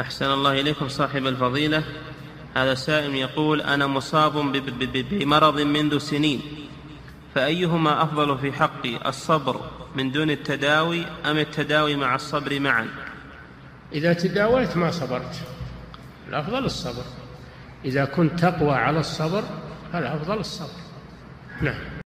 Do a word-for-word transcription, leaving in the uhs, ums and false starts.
أحسن الله إليكم صاحب الفضيلة. هذا سائل يقول: أنا مصاب بمرض منذ سنين، فأيهما أفضل في حقي، الصبر من دون التداوي أم التداوي مع الصبر معا؟ إذا تداولت ما صبرت، الأفضل الصبر. إذا كنت تقوى على الصبر فالأفضل الصبر. نعم.